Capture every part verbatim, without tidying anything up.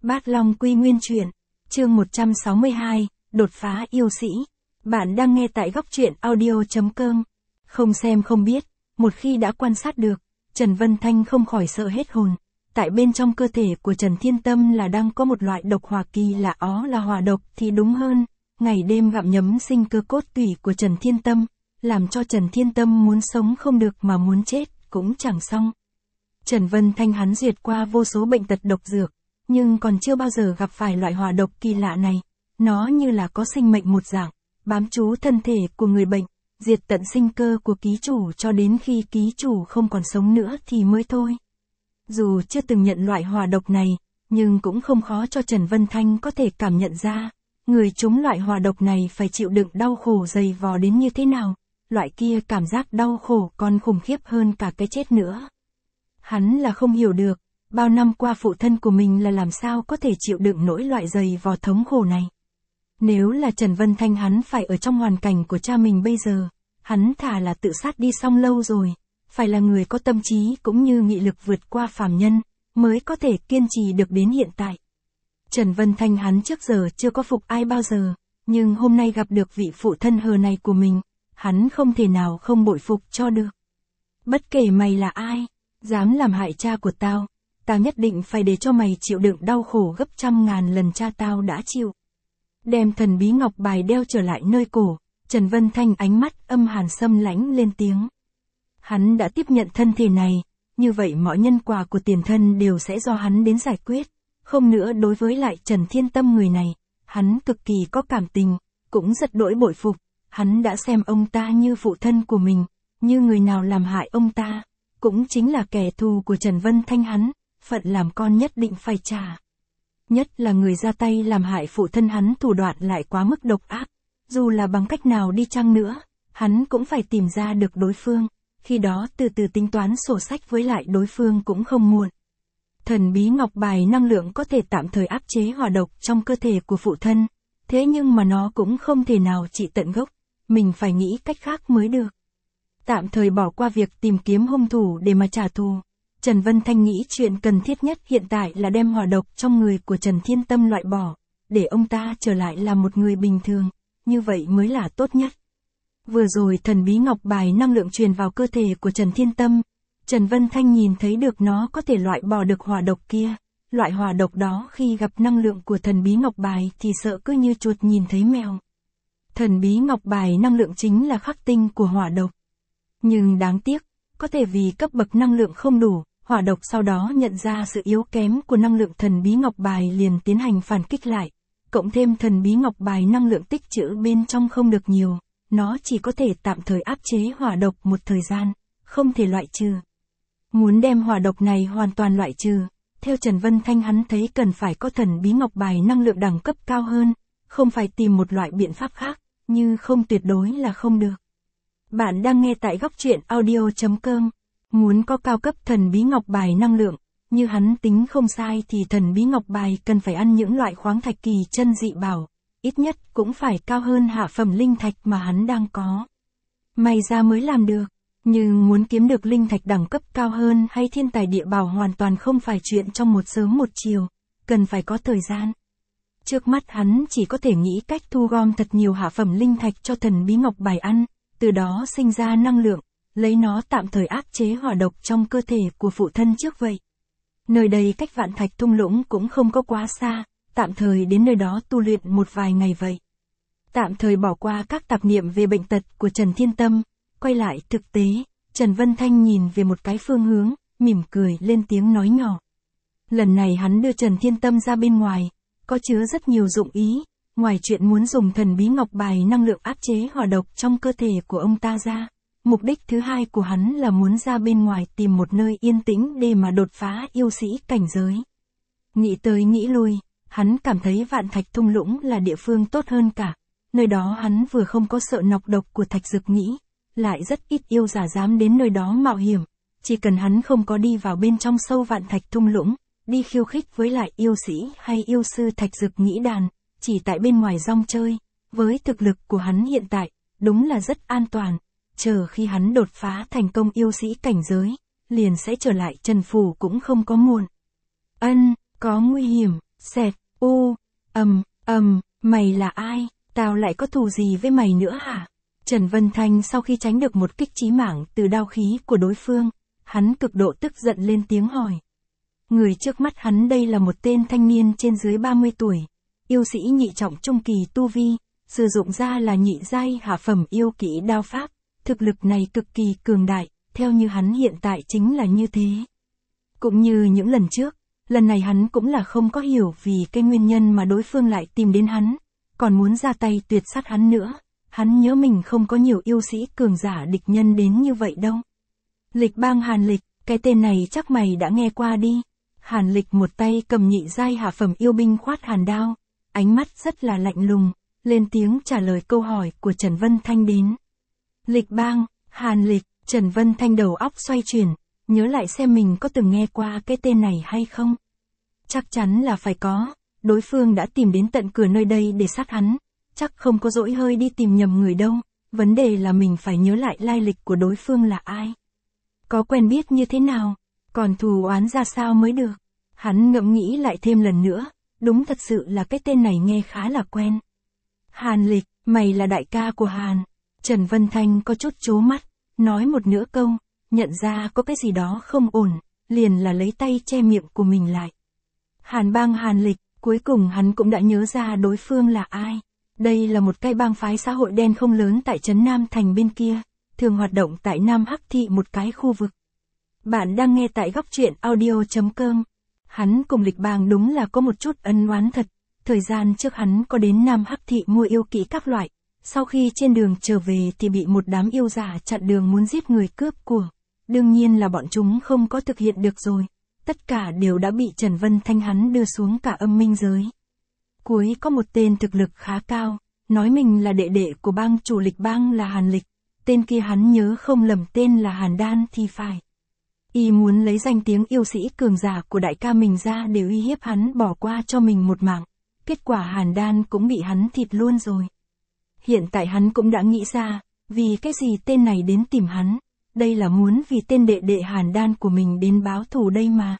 Bát Long Quy Nguyên Truyện, chương một trăm sáu mươi hai, đột phá yêu sĩ. Bạn đang nghe tại góc truyện audio.com. Không xem không biết, một khi đã quan sát được, Trần Vân Thanh không khỏi sợ hết hồn. Tại bên trong cơ thể của Trần Thiên Tâm là đang có một loại độc hỏa kỳ lạ, ó là hỏa độc thì đúng hơn, ngày đêm gặm nhấm sinh cơ cốt tủy của Trần Thiên Tâm, làm cho Trần Thiên Tâm muốn sống không được mà muốn chết cũng chẳng xong. Trần Vân Thanh hắn duyệt qua vô số bệnh tật độc dược, nhưng còn chưa bao giờ gặp phải loại hỏa độc kỳ lạ này. Nó như là có sinh mệnh một dạng, bám trú thân thể của người bệnh, diệt tận sinh cơ của ký chủ cho đến khi ký chủ không còn sống nữa thì mới thôi. Dù chưa từng nhận loại hỏa độc này, nhưng cũng không khó cho Trần Vân Thanh có thể cảm nhận ra, người trúng loại hỏa độc này phải chịu đựng đau khổ dày vò đến như thế nào. Loại kia cảm giác đau khổ còn khủng khiếp hơn cả cái chết nữa. Hắn là không hiểu được, bao năm qua phụ thân của mình là làm sao có thể chịu đựng nỗi loại dày vò thống khổ này. Nếu là Trần Vân Thanh hắn phải ở trong hoàn cảnh của cha mình bây giờ, hắn thà là tự sát đi xong lâu rồi, phải là người có tâm trí cũng như nghị lực vượt qua phàm nhân, mới có thể kiên trì được đến hiện tại. Trần Vân Thanh hắn trước giờ chưa có phục ai bao giờ, nhưng hôm nay gặp được vị phụ thân hờ này của mình, hắn không thể nào không bội phục cho được. Bất kể mày là ai, dám làm hại cha của tao, tao nhất định phải để cho mày chịu đựng đau khổ gấp trăm ngàn lần cha tao đã chịu. Đem thần bí ngọc bài đeo trở lại nơi cổ, Trần Vân Thanh ánh mắt âm hàn xâm lãnh lên tiếng. Hắn đã tiếp nhận thân thể này, như vậy mọi nhân quả của tiền thân đều sẽ do hắn đến giải quyết. Không nữa đối với lại Trần Thiên Tâm người này, hắn cực kỳ có cảm tình, cũng rất đỗi bội phục. Hắn đã xem ông ta như phụ thân của mình, như người nào làm hại ông ta, cũng chính là kẻ thù của Trần Vân Thanh hắn, phận làm con nhất định phải trả. Nhất là người ra tay làm hại phụ thân hắn thủ đoạn lại quá mức độc ác, dù là bằng cách nào đi chăng nữa, hắn cũng phải tìm ra được đối phương, khi đó từ từ tính toán sổ sách với lại đối phương cũng không muộn. Thần bí ngọc bài năng lượng có thể tạm thời áp chế hỏa độc trong cơ thể của phụ thân, thế nhưng mà nó cũng không thể nào trị tận gốc, mình phải nghĩ cách khác mới được. Tạm thời bỏ qua việc tìm kiếm hung thủ để mà trả thù, Trần Vân Thanh nghĩ chuyện cần thiết nhất hiện tại là đem hỏa độc trong người của Trần Thiên Tâm loại bỏ, để ông ta trở lại là một người bình thường, như vậy mới là tốt nhất. Vừa rồi thần bí ngọc bài năng lượng truyền vào cơ thể của Trần Thiên Tâm, Trần Vân Thanh nhìn thấy được nó có thể loại bỏ được hỏa độc kia, loại hỏa độc đó khi gặp năng lượng của thần bí ngọc bài thì sợ cứ như chuột nhìn thấy mèo. Thần bí ngọc bài năng lượng chính là khắc tinh của hỏa độc. Nhưng đáng tiếc, có thể vì cấp bậc năng lượng không đủ, hỏa độc sau đó nhận ra sự yếu kém của năng lượng thần bí ngọc bài liền tiến hành phản kích lại. Cộng thêm thần bí ngọc bài năng lượng tích trữ bên trong không được nhiều, nó chỉ có thể tạm thời áp chế hỏa độc một thời gian, không thể loại trừ. Muốn đem hỏa độc này hoàn toàn loại trừ, theo Trần Vân Thanh hắn thấy cần phải có thần bí ngọc bài năng lượng đẳng cấp cao hơn, không phải tìm một loại biện pháp khác, như không tuyệt đối là không được. Bạn đang nghe tại góc truyện audio.com. Muốn có cao cấp thần bí ngọc bài năng lượng, như hắn tính không sai thì thần bí ngọc bài cần phải ăn những loại khoáng thạch kỳ chân dị bảo, ít nhất cũng phải cao hơn hạ phẩm linh thạch mà hắn đang có. May ra mới làm được, nhưng muốn kiếm được linh thạch đẳng cấp cao hơn hay thiên tài địa bảo hoàn toàn không phải chuyện trong một sớm một chiều, cần phải có thời gian. Trước mắt hắn chỉ có thể nghĩ cách thu gom thật nhiều hạ phẩm linh thạch cho thần bí ngọc bài ăn, từ đó sinh ra năng lượng, lấy nó tạm thời áp chế hỏa độc trong cơ thể của phụ thân trước vậy. Nơi đây cách Vạn Thạch thung lũng cũng không có quá xa, tạm thời đến nơi đó tu luyện một vài ngày vậy. Tạm thời bỏ qua các tạp niệm về bệnh tật của Trần Thiên Tâm, quay lại thực tế, Trần Vân Thanh nhìn về một cái phương hướng, mỉm cười lên tiếng nói nhỏ. Lần này hắn đưa Trần Thiên Tâm ra bên ngoài, có chứa rất nhiều dụng ý, ngoài chuyện muốn dùng thần bí ngọc bài năng lượng áp chế hỏa độc trong cơ thể của ông ta ra. Mục đích thứ hai của hắn là muốn ra bên ngoài tìm một nơi yên tĩnh để mà đột phá yêu sĩ cảnh giới. Nghĩ tới nghĩ lui, hắn cảm thấy Vạn Thạch thung lũng là địa phương tốt hơn cả. Nơi đó hắn vừa không có sợ nọc độc của thạch dược nhĩ, lại rất ít yêu giả dám đến nơi đó mạo hiểm. Chỉ cần hắn không có đi vào bên trong sâu Vạn Thạch thung lũng, đi khiêu khích với lại yêu sĩ hay yêu sư thạch dược nhĩ đàn, chỉ tại bên ngoài rong chơi, với thực lực của hắn hiện tại, đúng là rất an toàn. Chờ khi hắn đột phá thành công yêu sĩ cảnh giới, liền sẽ trở lại Trần Phủ cũng không có muộn. Ân, có nguy hiểm, Xẹt, u, ầm, ầm, mày là ai, tao lại có thù gì với mày nữa hả? Trần Vân Thanh sau khi tránh được một kích chí mạng từ đao khí của đối phương, hắn cực độ tức giận lên tiếng hỏi. Người trước mắt hắn đây là một tên thanh niên trên dưới ba mươi tuổi, yêu sĩ nhị trọng trung kỳ tu vi, sử dụng ra là nhị giai hạ phẩm yêu kỹ đao pháp, thực lực này cực kỳ cường đại, theo như hắn hiện tại chính là như thế. Cũng như những lần trước, lần này hắn cũng là không có hiểu vì cái nguyên nhân mà đối phương lại tìm đến hắn, còn muốn ra tay tuyệt sát hắn nữa. Hắn nhớ mình không có nhiều yêu sĩ cường giả địch nhân đến như vậy đâu. Lịch Bang Hàn Lịch, cái tên này chắc mày đã nghe qua đi. Hàn Lịch một tay cầm nhị giai hạ phẩm yêu binh khoát hàn đao, ánh mắt rất là lạnh lùng, lên tiếng trả lời câu hỏi của Trần Vân Thanh đến. Lịch Bang, Hàn Lịch, Trần Vân Thanh đầu óc xoay chuyển, nhớ lại xem mình có từng nghe qua cái tên này hay không. Chắc chắn là phải có, đối phương đã tìm đến tận cửa nơi đây để sát hắn. Chắc không có dỗi hơi đi tìm nhầm người đâu, vấn đề là mình phải nhớ lại lai lịch của đối phương là ai. Có quen biết như thế nào, còn thù oán ra sao mới được. Hắn ngẫm nghĩ lại thêm lần nữa, đúng thật sự là cái tên này nghe khá là quen. Hàn Lịch, mày là đại ca của Hàn. Trần Vân Thanh có chút chố mắt, nói một nửa câu, nhận ra có cái gì đó không ổn, liền là lấy tay che miệng của mình lại. Hàn Bang Hàn Lịch, cuối cùng hắn cũng đã nhớ ra đối phương là ai. Đây là một cái bang phái xã hội đen không lớn tại trấn Nam Thành bên kia, thường hoạt động tại Nam Hắc Thị một cái khu vực. Bạn đang nghe tại góc truyện audio chấm com. Hắn cùng Lịch Bang đúng là có một chút ân oán thật, thời gian trước hắn có đến Nam Hắc Thị mua yêu kỹ các loại, sau khi trên đường trở về thì bị một đám yêu giả chặn đường muốn giết người cướp của. Đương nhiên là bọn chúng không có thực hiện được rồi, tất cả đều đã bị Trần Vân Thanh hắn đưa xuống cả âm minh giới. Cuối có một tên thực lực khá cao, nói mình là đệ đệ của bang chủ Lịch Bang là Hàn Lịch, tên kia hắn nhớ không lầm tên là Hàn Đan thì phải. Y muốn lấy danh tiếng yêu sĩ cường giả của đại ca mình ra để uy hiếp hắn bỏ qua cho mình một mạng, kết quả Hàn Đan cũng bị hắn thịt luôn rồi. Hiện tại hắn cũng đã nghĩ ra, vì cái gì tên này đến tìm hắn, đây là muốn vì tên đệ đệ Hàn Đan của mình đến báo thù đây mà.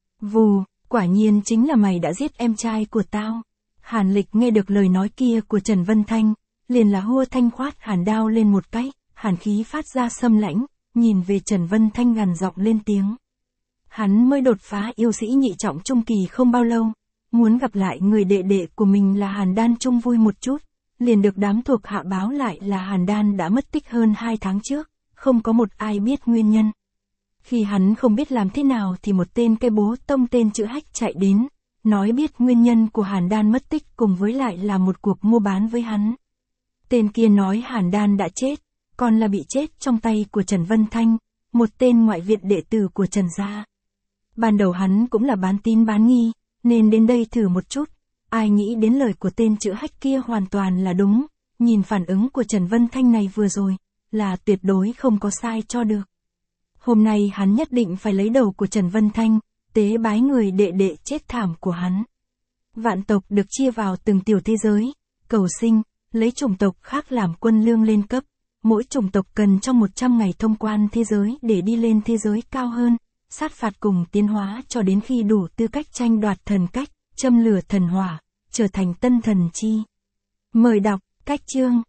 Vù, quả nhiên chính là mày đã giết em trai của tao. Hàn Lịch nghe được lời nói kia của Trần Vân Thanh, liền là hua thanh khoát hàn đao lên một cái, hàn khí phát ra xâm lãnh, nhìn về Trần Vân Thanh gằn giọng lên tiếng. Hắn mới đột phá yêu sĩ nhị trọng trung kỳ không bao lâu, muốn gặp lại người đệ đệ của mình là Hàn Đan chung vui một chút, liền được đám thuộc hạ báo lại là Hàn Đan đã mất tích hơn hai tháng trước, không có một ai biết nguyên nhân. Khi hắn không biết làm thế nào thì một tên cây bố tông tên chữ Hách chạy đến, nói biết nguyên nhân của Hàn Đan mất tích cùng với lại là một cuộc mua bán với hắn. Tên kia nói Hàn Đan đã chết, còn là bị chết trong tay của Trần Vân Thanh, một tên ngoại viện đệ tử của Trần gia. Ban đầu hắn cũng là bán tín bán nghi, nên đến đây thử một chút, ai nghĩ đến lời của tên chữ Hách kia hoàn toàn là đúng, nhìn phản ứng của Trần Vân Thanh này vừa rồi, là tuyệt đối không có sai cho được. Hôm nay hắn nhất định phải lấy đầu của Trần Vân Thanh, tế bái người đệ đệ chết thảm của hắn. Vạn tộc được chia vào từng tiểu thế giới, cầu sinh, lấy chủng tộc khác làm quân lương lên cấp, mỗi chủng tộc cần trong một trăm ngày thông quan thế giới để đi lên thế giới cao hơn, sát phạt cùng tiến hóa cho đến khi đủ tư cách tranh đoạt thần cách, châm lửa thần hỏa, trở thành tân thần chi. Mời đọc, cách chương.